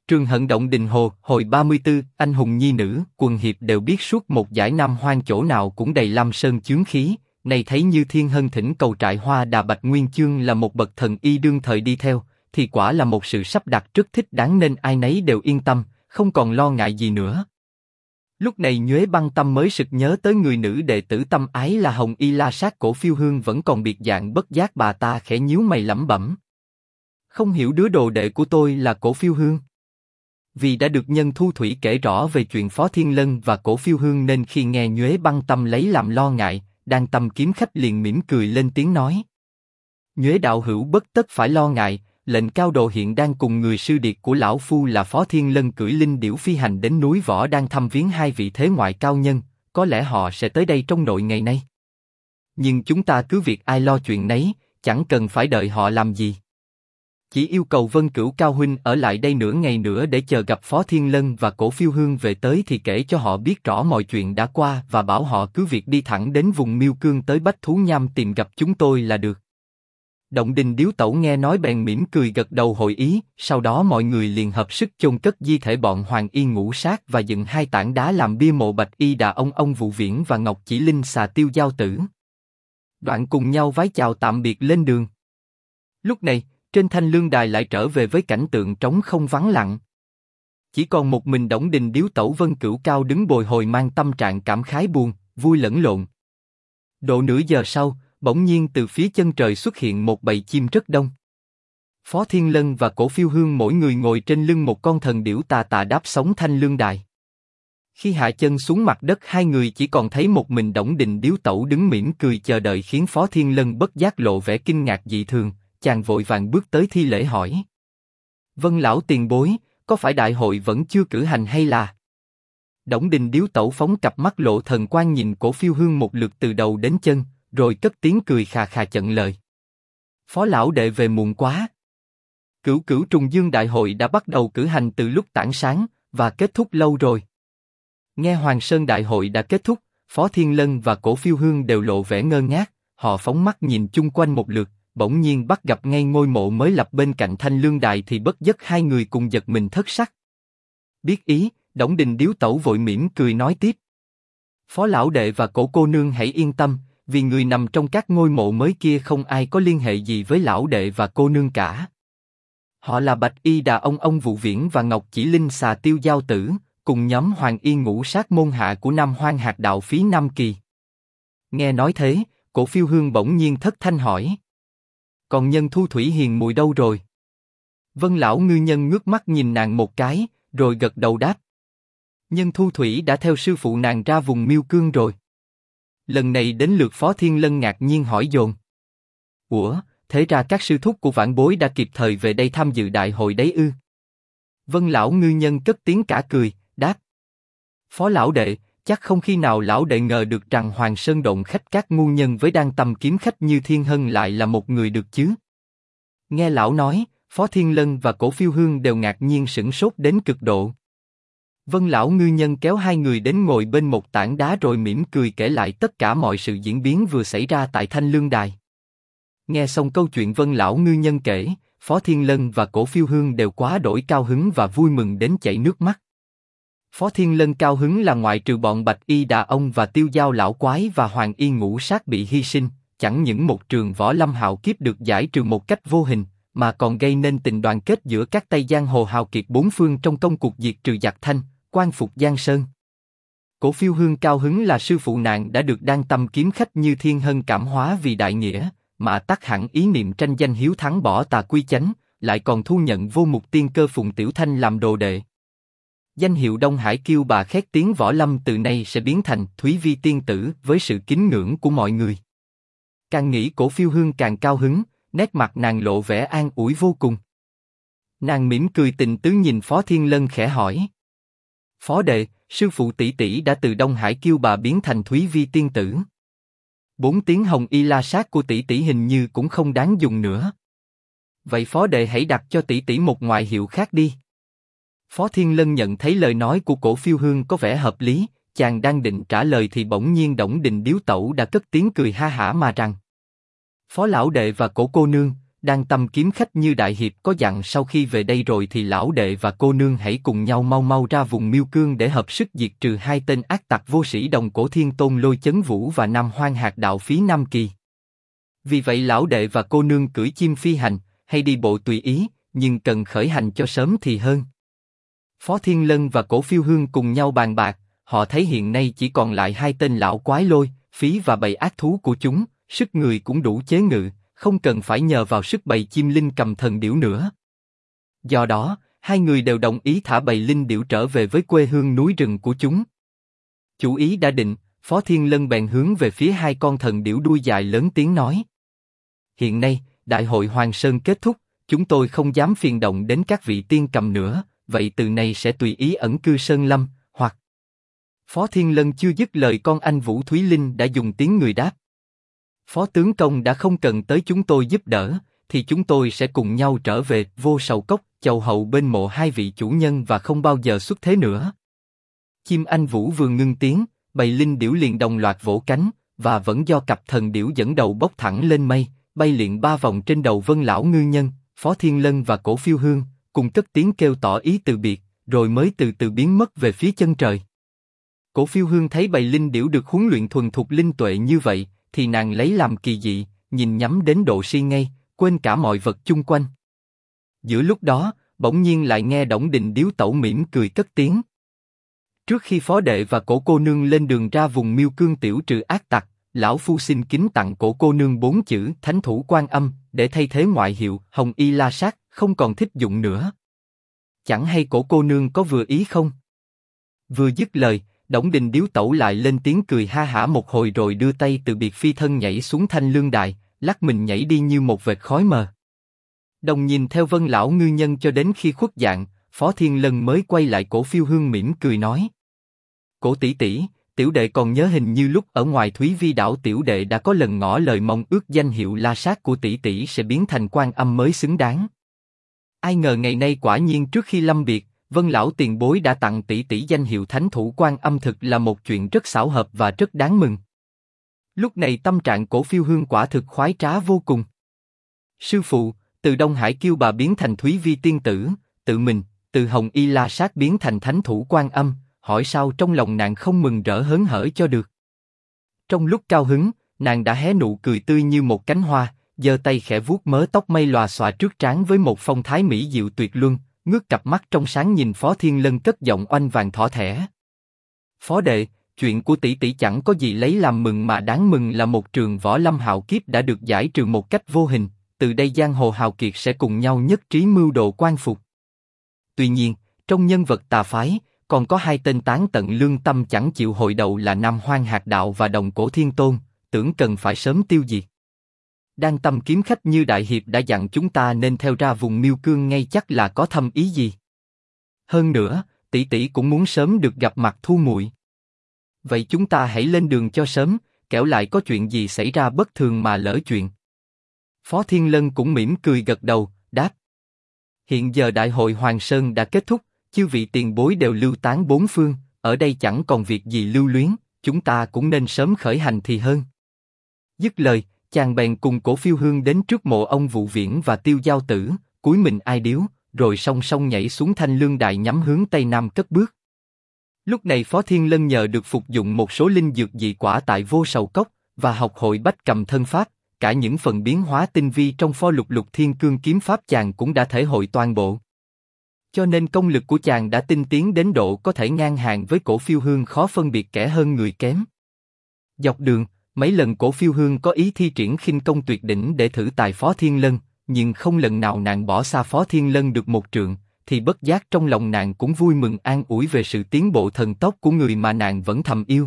Trường Hận Động Đình Hồ, hồi 34, anh hùng nhi nữ, quần hiệp đều biết suốt một dải năm hoang chỗ nào cũng đầy lam sơn chướng khí, này thấy như Thiên Hân thỉnh cầu trại Hoa Đà Bạch Nguyên Chương là một bậc thần y đương thời đi theo, thì quả là một sự sắp đặt rất thích đáng nên ai nấy đều yên tâm, không còn lo ngại gì nữa. Lúc này Nhuế Băng Tâm mới sực nhớ tới người nữ đệ tử tâm ái là Hồng Y La Sát Cổ Phiêu Hương vẫn còn biệt dạng bất giác, bà ta khẽ nhíu mày lẩm bẩm. Không hiểu đứa đồ đệ của tôi là Cổ Phiêu Hương. Vì đã được Nhân Thu Thủy kể rõ về chuyện Phó Thiên Lân và Cổ Phiêu Hương nên khi nghe Nhuế Băng Tâm lấy làm lo ngại, Đan Tâm kiếm khách liền mỉm cười lên tiếng nói. Nhuế đạo hữu bất tất phải lo ngại, lệnh cao độ hiện đang cùng người sư điệt của lão phu là Phó Thiên Lân cưỡi linh điểu phi hành đến núi Võ đang thăm viếng hai vị thế ngoại cao nhân, có lẽ họ sẽ tới đây trong nội ngày nay. Nhưng chúng ta cứ việc ai lo chuyện nấy, chẳng cần phải đợi họ làm gì. Chỉ yêu cầu Vân Cửu Cao huynh ở lại đây nửa ngày nữa để chờ gặp Phó Thiên Lân và Cổ Phiêu Hương về tới thì kể cho họ biết rõ mọi chuyện đã qua và bảo họ cứ việc đi thẳng đến vùng Miêu Cương tới Bách Thú Nham tìm gặp chúng tôi là được. Động Đình Điếu Tẩu nghe nói bèn mỉm cười gật đầu hội ý, sau đó mọi người liền hợp sức chôn cất di thể bọn Hoàng Y Ngũ Sát và dựng hai tảng đá làm bia mộ Bạch Y Đà ông Vụ Viễn và Ngọc Chỉ Linh Xà Tiêu Giao Tử. Đoạn cùng nhau vái chào tạm biệt lên đường. Lúc này, trên Thanh Lương Đài lại trở về với cảnh tượng trống không vắng lặng. Chỉ còn một mình Động Đình Điếu Tẩu Vân Cửu Cao đứng bồi hồi mang tâm trạng cảm khái buồn, vui lẫn lộn. Độ nửa giờ sau, bỗng nhiên từ phía chân trời xuất hiện một bầy chim rất đông. Phó Thiên Lân và Cổ Phiêu Hương mỗi người ngồi trên lưng một con thần điểu tà tà đáp sống Thanh Lương Đài. Khi hạ chân xuống mặt đất hai người chỉ còn thấy một mình Động Đình Điếu Tẩu đứng mỉm cười chờ đợi khiến Phó Thiên Lân bất giác lộ vẻ kinh ngạc dị thường, chàng vội vàng bước tới thi lễ hỏi. Vân lão tiền bối, có phải đại hội vẫn chưa cử hành hay là? Động Đình Điếu Tẩu phóng cặp mắt lộ thần quang nhìn Cổ Phiêu Hương một lượt từ đầu đến chân, rồi cất tiếng cười khà khà chận lời. Phó lão đệ về muộn quá. Cửu Cửu Trùng Dương đại hội đã bắt đầu cử hành từ lúc tảng sáng và kết thúc lâu rồi. Nghe Hoàng Sơn đại hội đã kết thúc, Phó Thiên Lân và Cổ Phiêu Hương đều lộ vẻ ngơ ngác, họ phóng mắt nhìn chung quanh một lượt, bỗng nhiên bắt gặp ngay ngôi mộ mới lập bên cạnh Thanh Lương Đài thì bất giấc hai người cùng giật mình thất sắc. Biết ý, Động Đình Điếu Tẩu vội mỉm cười nói tiếp. Phó lão đệ và Cổ cô nương hãy yên tâm, vì người nằm trong các ngôi mộ mới kia không ai có liên hệ gì với lão đệ và cô nương cả. Họ là Bạch Y Đà ông Vụ Viễn và Ngọc Chỉ Linh Xà Tiêu Giao Tử, cùng nhóm Hoàng Y Ngũ Sát môn hạ của Nam Hoang Hạt Đạo Phí Nam Kỳ. Nghe nói thế, Cổ Phiêu Hương bỗng nhiên thất thanh hỏi. Còn Nhân Thu Thủy hiền muội đâu rồi? Vân lão ngư nhân ngước mắt nhìn nàng một cái, rồi gật đầu đáp. Nhân Thu Thủy đã theo sư phụ nàng ra vùng Miêu Cương rồi. Lần này đến lượt Phó Thiên Lân ngạc nhiên hỏi dồn. Ủa, thế ra các sư thúc của vãn bối đã kịp thời về đây tham dự đại hội đấy ư? Vân lão ngư nhân cất tiếng cả cười, đáp. Phó lão đệ, chắc không khi nào lão đệ ngờ được rằng Hoàng Sơn Động khách các ngu nhân với Đan Tâm kiếm khách như Thiên Hân lại là một người được chứ? Nghe lão nói, Phó Thiên Lân và Cổ Phiêu Hương đều ngạc nhiên sửng sốt đến cực độ. Vân lão ngư nhân kéo hai người đến ngồi bên một tảng đá rồi mỉm cười kể lại tất cả mọi sự diễn biến vừa xảy ra tại Thanh Lương Đài. Nghe xong câu chuyện Vân lão ngư nhân kể, Phó Thiên Lân và Cổ Phiêu Hương đều quá đổi cao hứng và vui mừng đến chảy nước mắt. Phó Thiên Lân cao hứng là ngoại trừ bọn Bạch Y Đà ông và Tiêu Giao lão quái và Hoàng Y Ngũ Sát bị hy sinh, chẳng những một trường võ lâm hạo kiếp được giải trừ một cách vô hình, mà còn gây nên tình đoàn kết giữa các Tây Giang hồ hào kiệt bốn phương trong công cuộc diệt trừ giặc Thanh, quan phục Giang Sơn. Cổ Phiêu Hương cao hứng là sư phụ nàng đã được Đan Tâm kiếm khách như Thiên Hân cảm hóa vì đại nghĩa, mà tắt hẳn ý niệm tranh danh hiếu thắng bỏ tà quy chánh, lại còn thu nhận Vô Mục Tiên Cơ Phùng Tiểu Thanh làm đồ đệ. Danh hiệu Đông Hải Kiêu Bà khét tiếng võ lâm từ nay sẽ biến thành Thúy Vi Tiên Tử với sự kính ngưỡng của mọi người. Càng nghĩ Cổ Phiêu Hương càng cao hứng, nét mặt nàng lộ vẻ an ủi vô cùng. Nàng mỉm cười tình tứ nhìn Phó Thiên Lân khẽ hỏi. Phó đệ, sư phụ tỷ tỷ đã từ Đông Hải Kiêu Bà biến thành Thúy Vi Tiên Tử. 4 tiếng Hồng Y La Sát của tỷ tỷ hình như cũng không đáng dùng nữa. Vậy phó đệ hãy đặt cho tỷ tỷ một ngoại hiệu khác đi. Phó Thiên Lân nhận thấy lời nói của Cổ Phiêu Hương có vẻ hợp lý, chàng đang định trả lời thì bỗng nhiên Động Đình Điếu Tẩu đã cất tiếng cười ha hả mà rằng. Phó lão đệ và Cổ cô nương, Đang tâm kiếm khách Như Đại Hiệp có dặn sau khi về đây rồi thì lão đệ và cô nương hãy cùng nhau mau mau ra vùng Miêu Cương để hợp sức diệt trừ hai tên ác tặc vô sĩ Đồng Cổ Thiên Tôn Lôi Chấn Vũ và Nam Hoang Hạt Đạo Phí Nam Kỳ. Vì vậy lão đệ và cô nương cưỡi chim phi hành, hay đi bộ tùy ý, nhưng cần khởi hành cho sớm thì hơn. Phó Thiên Lân và Cổ Phiêu Hương cùng nhau bàn bạc, họ thấy hiện nay chỉ còn lại hai tên lão quái Lôi, Phí và bầy ác thú của chúng, sức người cũng đủ chế ngự, không cần phải nhờ vào sức bầy chim linh cầm thần điểu nữa. Do đó, hai người đều đồng ý thả bầy linh điểu trở về với quê hương núi rừng của chúng. Chủ ý đã định, Phó Thiên Lân bèn hướng về phía hai con thần điểu đuôi dài lớn tiếng nói: Hiện nay, đại hội Hoàng Sơn kết thúc, chúng tôi không dám phiền động đến các vị tiên cầm nữa, vậy từ nay sẽ tùy ý ẩn cư sơn lâm, hoặc... Phó Thiên Lân chưa dứt lời con anh Vũ Thúy Linh đã dùng tiếng người đáp: Phó tướng công đã không cần tới chúng tôi giúp đỡ, thì chúng tôi sẽ cùng nhau trở về Vô Sầu Cốc, chầu hậu bên mộ hai vị chủ nhân và không bao giờ xuất thế nữa. Chim anh Vũ vừa ngưng tiếng, bầy linh điểu liền đồng loạt vỗ cánh, và vẫn do cặp thần điểu dẫn đầu bốc thẳng lên mây, bay liền 3 vòng trên đầu Vân Lão Ngư Nhân, Phó Thiên Lân và Cổ Phiêu Hương, cùng cất tiếng kêu tỏ ý từ biệt, rồi mới từ từ biến mất về phía chân trời. Cổ Phiêu Hương thấy bầy linh điểu được huấn luyện thuần thục linh tuệ như vậy, thì nàng lấy làm kỳ dị, nhìn nhắm đến độ si ngây, quên cả mọi vật chung quanh. Giữa lúc đó, bỗng nhiên lại nghe Đổng Đình điếu tẩu mỉm cười cất tiếng: Trước khi phó đệ và Cổ cô nương lên đường ra vùng Miêu Cương tiểu trừ ác tặc, lão phu xin kính tặng Cổ cô nương 4 chữ Thánh Thủ Quan Âm để thay thế ngoại hiệu Hồng Y La Sát, không còn thích dụng nữa. Chẳng hay Cổ cô nương có vừa ý không? Vừa dứt lời, Đổng Đình điếu tẩu lại lên tiếng cười ha hả một hồi rồi đưa tay từ biệt phi thân nhảy xuống thanh lương đài, lắc mình nhảy đi như một vệt khói mờ. Đồng nhìn theo Vân Lão Ngư Nhân cho đến khi khuất dạng, Phó Thiên Lân mới quay lại Cổ Phiêu Hương mỉm cười nói: Cổ tỷ tỷ, tiểu đệ còn nhớ hình như lúc ở ngoài Thúy Vi đảo tiểu đệ đã có lần ngỏ lời mong ước danh hiệu La Sát của tỷ tỷ sẽ biến thành Quan Âm mới xứng đáng. Ai ngờ ngày nay quả nhiên trước khi lâm biệt, Vân Lão tiền bối đã tặng tỷ tỷ danh hiệu Thánh Thủ Quan Âm, thực là một chuyện rất xảo hợp và rất đáng mừng. Lúc này tâm trạng Cổ Phiêu Hương quả thực khoái trá vô cùng. Sư phụ, từ Đông Hải Kiêu Bà biến thành Thúy Vi tiên tử, tự mình, từ Hồng Y La Sát biến thành Thánh Thủ Quan Âm, hỏi sao trong lòng nàng không mừng rỡ hớn hở cho được. Trong lúc cao hứng, nàng đã hé nụ cười tươi như một cánh hoa, giơ tay khẽ vuốt mớ tóc mây lòa xòa trước trán với một phong thái mỹ diệu tuyệt luân, ngước cặp mắt trong sáng nhìn Phó Thiên Lân cất giọng oanh vàng thỏ thẻ: Phó đệ, chuyện của tỷ tỷ chẳng có gì lấy làm mừng mà đáng mừng là một trường võ lâm hạo kiếp đã được giải trừ một cách vô hình, từ đây giang hồ hào kiệt sẽ cùng nhau nhất trí mưu đồ quan phục. Tuy nhiên, trong nhân vật tà phái, còn có hai tên tán tận lương tâm chẳng chịu hội đầu là Nam Hoang Hạt Đạo và Đồng Cổ Thiên Tôn, tưởng cần phải sớm tiêu diệt. Đang tâm kiếm khách Như Đại Hiệp đã dặn chúng ta nên theo ra vùng Miêu Cương ngay, chắc là có thâm ý gì. Hơn nữa, tỷ tỷ cũng muốn sớm được gặp mặt Thu muội. Vậy chúng ta hãy lên đường cho sớm, kẻo lại có chuyện gì xảy ra bất thường mà lỡ chuyện. Phó Thiên Lân cũng mỉm cười gật đầu, đáp: Hiện giờ đại hội Hoàng Sơn đã kết thúc, chư vị tiền bối đều lưu tán bốn phương, ở đây chẳng còn việc gì lưu luyến, chúng ta cũng nên sớm khởi hành thì hơn. Dứt lời, chàng bèn cùng Cổ Phiêu Hương đến trước mộ ông Vụ Viễn và Tiêu Giao Tử, cúi mình ai điếu, rồi song song nhảy xuống thanh lương đài nhắm hướng tây nam cất bước. Lúc này Phó Thiên Lân nhờ được phục dụng một số linh dược dị quả tại Vô Sầu Cốc và học hội Bách Cầm Thân Pháp, cả những phần biến hóa tinh vi trong Pho Lục Lục Thiên Cương kiếm pháp chàng cũng đã thể hội toàn bộ. Cho nên công lực của chàng đã tinh tiến đến độ có thể ngang hàng với Cổ Phiêu Hương, khó phân biệt kẻ hơn người kém. Dọc đường, mấy lần Cổ Phiêu Hương có ý thi triển khinh công tuyệt đỉnh để thử tài Phó Thiên Lân, nhưng không lần nào nàng bỏ xa Phó Thiên Lân được một trượng, thì bất giác trong lòng nàng cũng vui mừng an ủi về sự tiến bộ thần tốc của người mà nàng vẫn thầm yêu.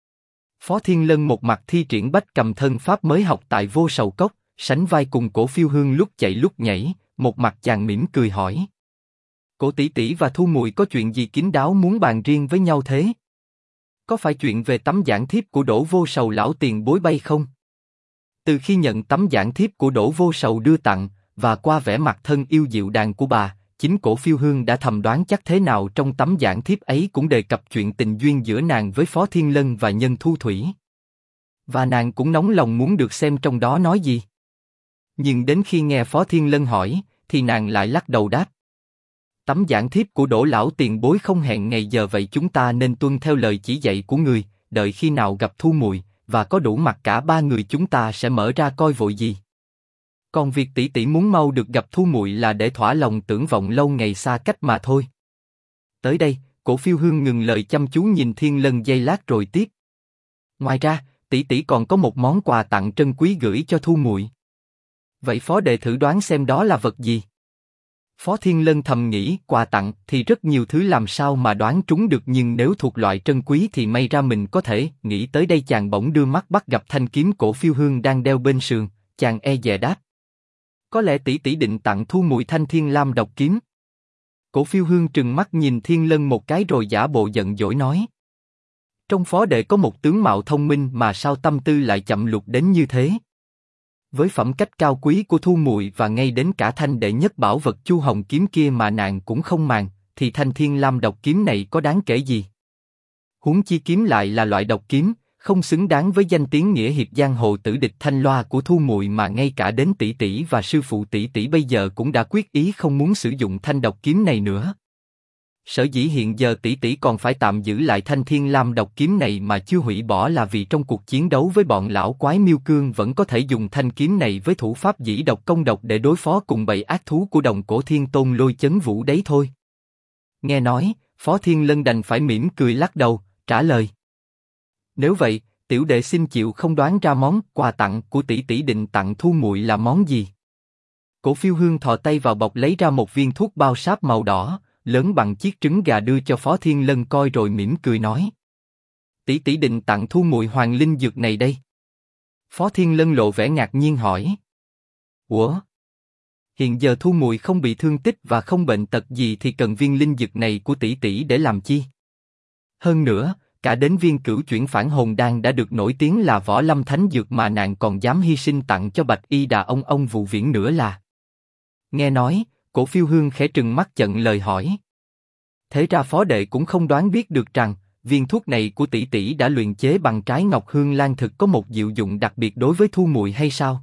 Phó Thiên Lân một mặt thi triển Bách Cầm Thân Pháp mới học tại Vô Sầu Cốc, sánh vai cùng Cổ Phiêu Hương lúc chạy lúc nhảy, một mặt chàng mỉm cười hỏi: Cổ tỷ tỷ và Thu muội có chuyện gì kín đáo muốn bàn riêng với nhau thế? Có phải chuyện về tấm giảng thiếp của Đỗ Vô Sầu lão tiền bối bay không? Từ khi nhận tấm giảng thiếp của Đỗ Vô Sầu đưa tặng, và qua vẻ mặt thân yêu dịu dàng của bà, chính Cổ Phiêu Hương đã thầm đoán chắc thế nào trong tấm giảng thiếp ấy cũng đề cập chuyện tình duyên giữa nàng với Phó Thiên Lân và Nhân Thu Thủy. Và nàng cũng nóng lòng muốn được xem trong đó nói gì. Nhưng đến khi nghe Phó Thiên Lân hỏi, thì nàng lại lắc đầu đáp. Tấm giảng thiếp của Đỗ lão tiền bối không hẹn ngày giờ, vậy chúng ta nên tuân theo lời chỉ dạy của người, đợi khi nào gặp Thu Muội và có đủ mặt cả ba người chúng ta sẽ mở ra coi vội gì. Còn việc tỷ tỷ muốn mau được gặp Thu Muội là để thỏa lòng tưởng vọng lâu ngày xa cách mà thôi. Tới đây, Cổ Phiêu Hương ngừng lời chăm chú nhìn Thiên Lân giây lát rồi tiếp. Ngoài ra, tỷ tỷ còn có một món quà tặng trân quý gửi cho Thu Muội. Vậy phó đệ thử đoán xem đó là vật gì? Phó Thiên Lân thầm nghĩ, quà tặng thì rất nhiều thứ, làm sao mà đoán trúng được, nhưng nếu thuộc loại trân quý thì may ra mình có thể. Nghĩ tới đây chàng bỗng đưa mắt bắt gặp thanh kiếm Cổ Phiêu Hương đang đeo bên sườn, chàng e dè đáp. Có lẽ tỷ tỷ định tặng Thu Muội thanh Thiên Lam độc kiếm. Cổ Phiêu Hương trừng mắt nhìn Thiên Lân một cái rồi giả bộ giận dỗi nói. Trong phó đệ có một tướng mạo thông minh mà sao tâm tư lại chậm lục đến như thế? Với phẩm cách cao quý của Thu Muội và ngay đến cả thanh đệ nhất bảo vật Chu Hồng kiếm kia mà nàng cũng không màng, thì thanh Thiên Lam độc kiếm này có đáng kể gì? Huống chi kiếm lại là loại độc kiếm, không xứng đáng với danh tiếng nghĩa hiệp giang hồ tử địch thanh loa của Thu Muội, mà ngay cả đến tỷ tỷ và sư phụ tỷ tỷ bây giờ cũng đã quyết ý không muốn sử dụng thanh độc kiếm này nữa. Sở dĩ hiện giờ tỷ tỷ còn phải tạm giữ lại thanh Thiên Lam độc kiếm này mà chưa hủy bỏ là vì trong cuộc chiến đấu với bọn lão quái Miêu Cương vẫn có thể dùng thanh kiếm này với thủ pháp dĩ độc công độc để đối phó cùng bầy ác thú của Đồng Cổ Thiên Tôn Lôi Chấn Vũ đấy thôi. Nghe nói, Phó Thiên Lân đành phải mỉm cười lắc đầu, trả lời. Nếu vậy, tiểu đệ xin chịu không đoán ra món quà tặng của tỷ tỷ định tặng Thu Muội là món gì. Cổ Phiêu Hương thò tay vào bọc lấy ra một viên thuốc bao sáp màu đỏ, lớn bằng chiếc trứng gà đưa cho Phó Thiên Lân coi rồi mỉm cười nói. Tỷ tỷ định tặng Thu Muội hoàng linh dược này đây. Phó Thiên Lân lộ vẻ ngạc nhiên hỏi. Ủa? Hiện giờ Thu Muội không bị thương tích và không bệnh tật gì thì cần viên linh dược này của tỷ tỷ để làm chi? Hơn nữa, cả đến viên cửu chuyển phản hồn đan đã được nổi tiếng là võ lâm thánh dược mà nàng còn dám hy sinh tặng cho Bạch Y Đà ông Vụ Viễn nữa là. Nghe nói, Cổ Phiêu Hương khẽ trừng mắt chận lời hỏi. Thế ra phó đệ cũng không đoán biết được rằng, viên thuốc này của tỷ tỷ đã luyện chế bằng trái ngọc hương lan thực có một diệu dụng đặc biệt đối với Thu Muội hay sao?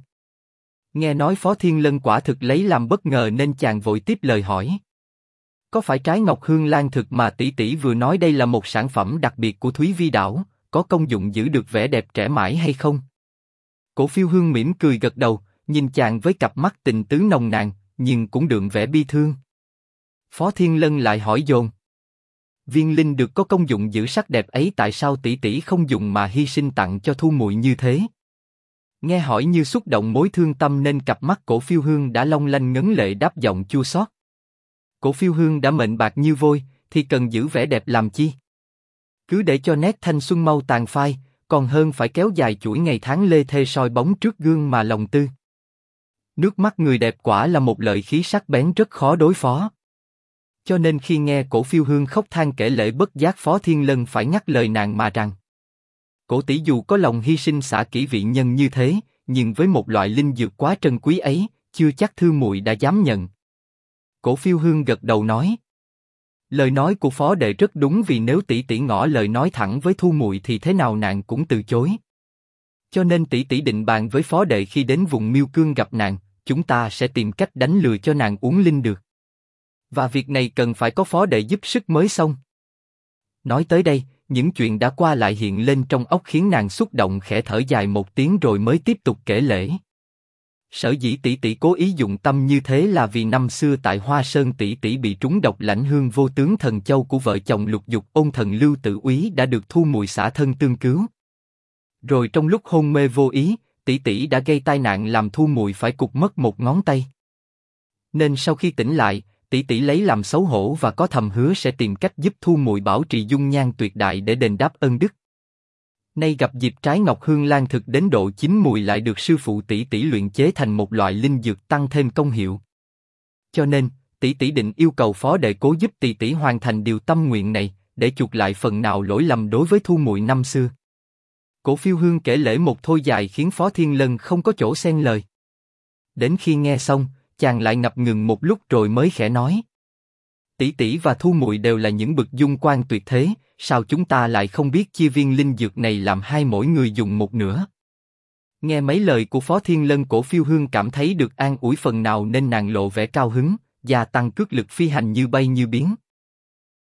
Nghe nói Phó Thiên Lân quả thực lấy làm bất ngờ nên chàng vội tiếp lời hỏi. Có phải trái ngọc hương lan thực mà tỷ tỷ vừa nói đây là một sản phẩm đặc biệt của Thúy Vi đảo, có công dụng giữ được vẻ đẹp trẻ mãi hay không? Cổ Phiêu Hương mỉm cười gật đầu, nhìn chàng với cặp mắt tình tứ nồng nàn, nhưng cũng đượm vẻ bi thương. Phó Thiên Lân lại hỏi dồn. Viên linh được có công dụng giữ sắc đẹp ấy tại sao tỷ tỷ không dùng mà hy sinh tặng cho Thu Muội như thế? Nghe hỏi như xúc động mối thương tâm nên cặp mắt Cổ Phiêu Hương đã long lanh ngấn lệ đáp giọng chua xót. Cổ Phiêu Hương đã mệnh bạc như vôi, thì cần giữ vẻ đẹp làm chi? Cứ để cho nét thanh xuân mau tàn phai, còn hơn phải kéo dài chuỗi ngày tháng lê thê soi bóng trước gương mà lòng tư. Nước mắt người đẹp quả là một lợi khí sắc bén rất khó đối phó. Cho nên khi nghe Cổ Phiêu Hương khóc than kể lể bất giác Phó Thiên Lân phải nhắc lời nàng mà rằng. Cổ tỷ dù có lòng hy sinh xả kỹ vị nhân như thế, nhưng với một loại linh dược quá trân quý ấy, chưa chắc Thư Muội đã dám nhận. Cổ Phiêu Hương gật đầu nói. Lời nói của phó đệ rất đúng, vì nếu tỷ tỷ ngỏ lời nói thẳng với Thu Muội thì thế nào nàng cũng từ chối. Cho nên tỷ tỷ định bàn với phó đệ khi đến vùng Miêu Cương gặp nàng, chúng ta sẽ tìm cách đánh lừa cho nàng uống linh được. Và việc này cần phải có phó đệ giúp sức mới xong. Nói tới đây, những chuyện đã qua lại hiện lên trong óc khiến nàng xúc động khẽ thở dài một tiếng rồi mới tiếp tục kể lể. Sở dĩ tỷ tỷ cố ý dụng tâm như thế là vì năm xưa tại Hoa Sơn tỷ tỷ bị trúng độc lãnh hương vô tướng thần châu của vợ chồng Lục Dục Ôn thần Lưu Tự Úy đã được Thu Muội xả thân tương cứu. Rồi trong lúc hôn mê vô ý, tỷ tỷ đã gây tai nạn làm Thu Muội phải cụt mất một ngón tay. Nên sau khi tỉnh lại, tỷ tỷ lấy làm xấu hổ và có thầm hứa sẽ tìm cách giúp Thu Muội bảo trì dung nhan tuyệt đại để đền đáp ân đức. Nay gặp dịp trái ngọc hương lan thực đến độ chín mùi lại được sư phụ tỷ tỷ luyện chế thành một loại linh dược tăng thêm công hiệu. Cho nên, tỷ tỷ định yêu cầu phó đệ cố giúp tỷ tỷ hoàn thành điều tâm nguyện này, để chuộc lại phần nào lỗi lầm đối với Thu Muội năm xưa. Cổ Phiêu Hương kể lể một thôi dài khiến Phó Thiên Lân không có chỗ xen lời. Đến khi nghe xong, chàng lại ngập ngừng một lúc rồi mới khẽ nói. Tỷ tỷ và Thu Muội đều là những bậc dung quan tuyệt thế, sao chúng ta lại không biết chia viên linh dược này làm hai mỗi người dùng một nửa? Nghe mấy lời của Phó Thiên Lân, Cổ Phiêu Hương cảm thấy được an ủi phần nào nên nàng lộ vẻ cao hứng, gia tăng cước lực phi hành như bay như biến.